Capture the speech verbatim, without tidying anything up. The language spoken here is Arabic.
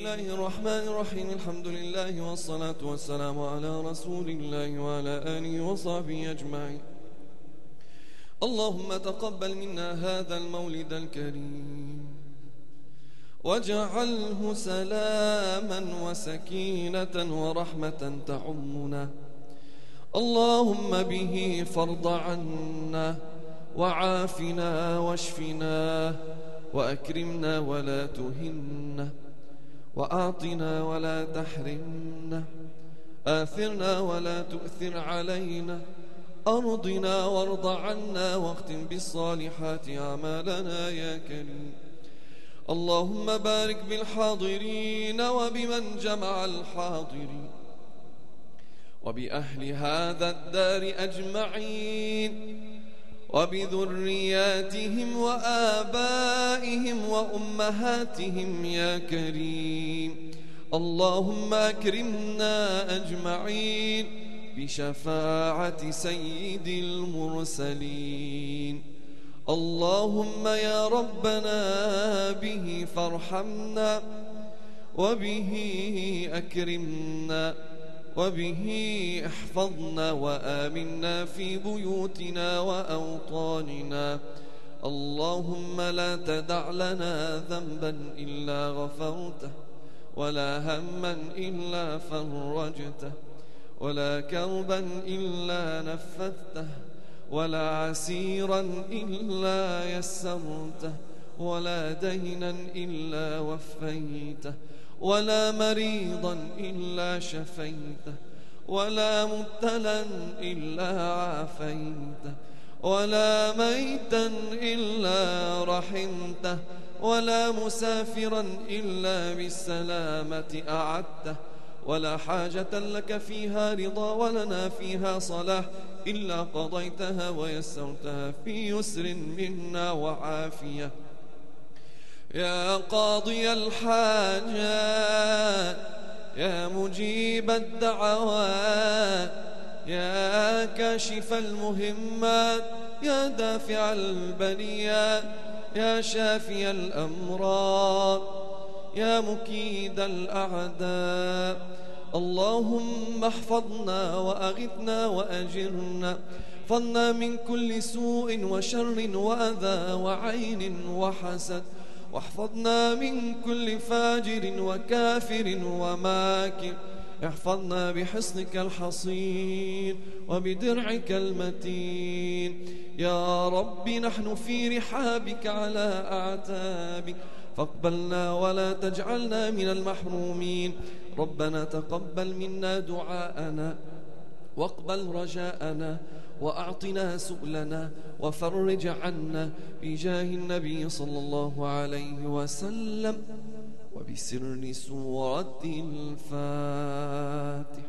الله الرحمن الرحيم. الحمد لله والصلاة والسلام على رسول الله وعلى آله وصحبه أجمعين. اللهم تقبل منا هذا المولد الكريم واجعله سلاما وسكينة ورحمة تعمنا. اللهم به فارض عنا وعافنا واشفنا وأكرمنا ولا تهنا وأعطنا ولا تحرمنا، آثرنا ولا تؤثر علينا، أرضنا وارض عنا واختم بالصالحات أعمالنا يا كريم. اللهم بارك بالحاضرين وبمن جمع الحاضرين وبأهل هذا الدار أجمعين وبذرياتهم وآبائهم وأمهاتهم يا كريم. اللهم أكرمنا أجمعين بشفاعة سيد المرسلين. اللهم يا ربنا به فارحمنا وبه أكرمنا وبه احفظنا وآمنا في بيوتنا وأوطاننا. اللهم لا تدع لنا ذنبا إلا غفرته، ولا هما إلا فرجته، ولا كربا إلا نفذته، ولا عسيرا إلا يسرته، ولا دينا إلا وفيته، ولا مريضا إلا شفيته، ولا مبتلا إلا عافيته، ولا ميتا إلا رحمته، ولا مسافرا إلا بالسلامة أعدته، ولا حاجة لك فيها رضا ولنا فيها صلاح إلا قضيتها ويسرتها في يسر منا وعافية. يا قاضي الحاجات، يا مجيب الدعوات، يا كاشف المهمات، يا دافع البليات، يا شافي الأمراض، يا مكيد الأعداء. اللهم احفظنا وأغثنا وأجرنا، احفظنا من كل سوء وشر وأذى وعين وحسد، واحفظنا من كل فاجر وكافر وماكر. احفظنا بحصنك الحصين وبدرعك المتين. يا رب نحن في رحابك على أعتابك، فاقبلنا ولا تجعلنا من المحرومين. ربنا تقبل منا دعاءنا واقبل رجاءنا وأعطنا سؤلنا وفرج عنا بجاه النبي صلى الله عليه وسلم وبسر سورة الفاتحة.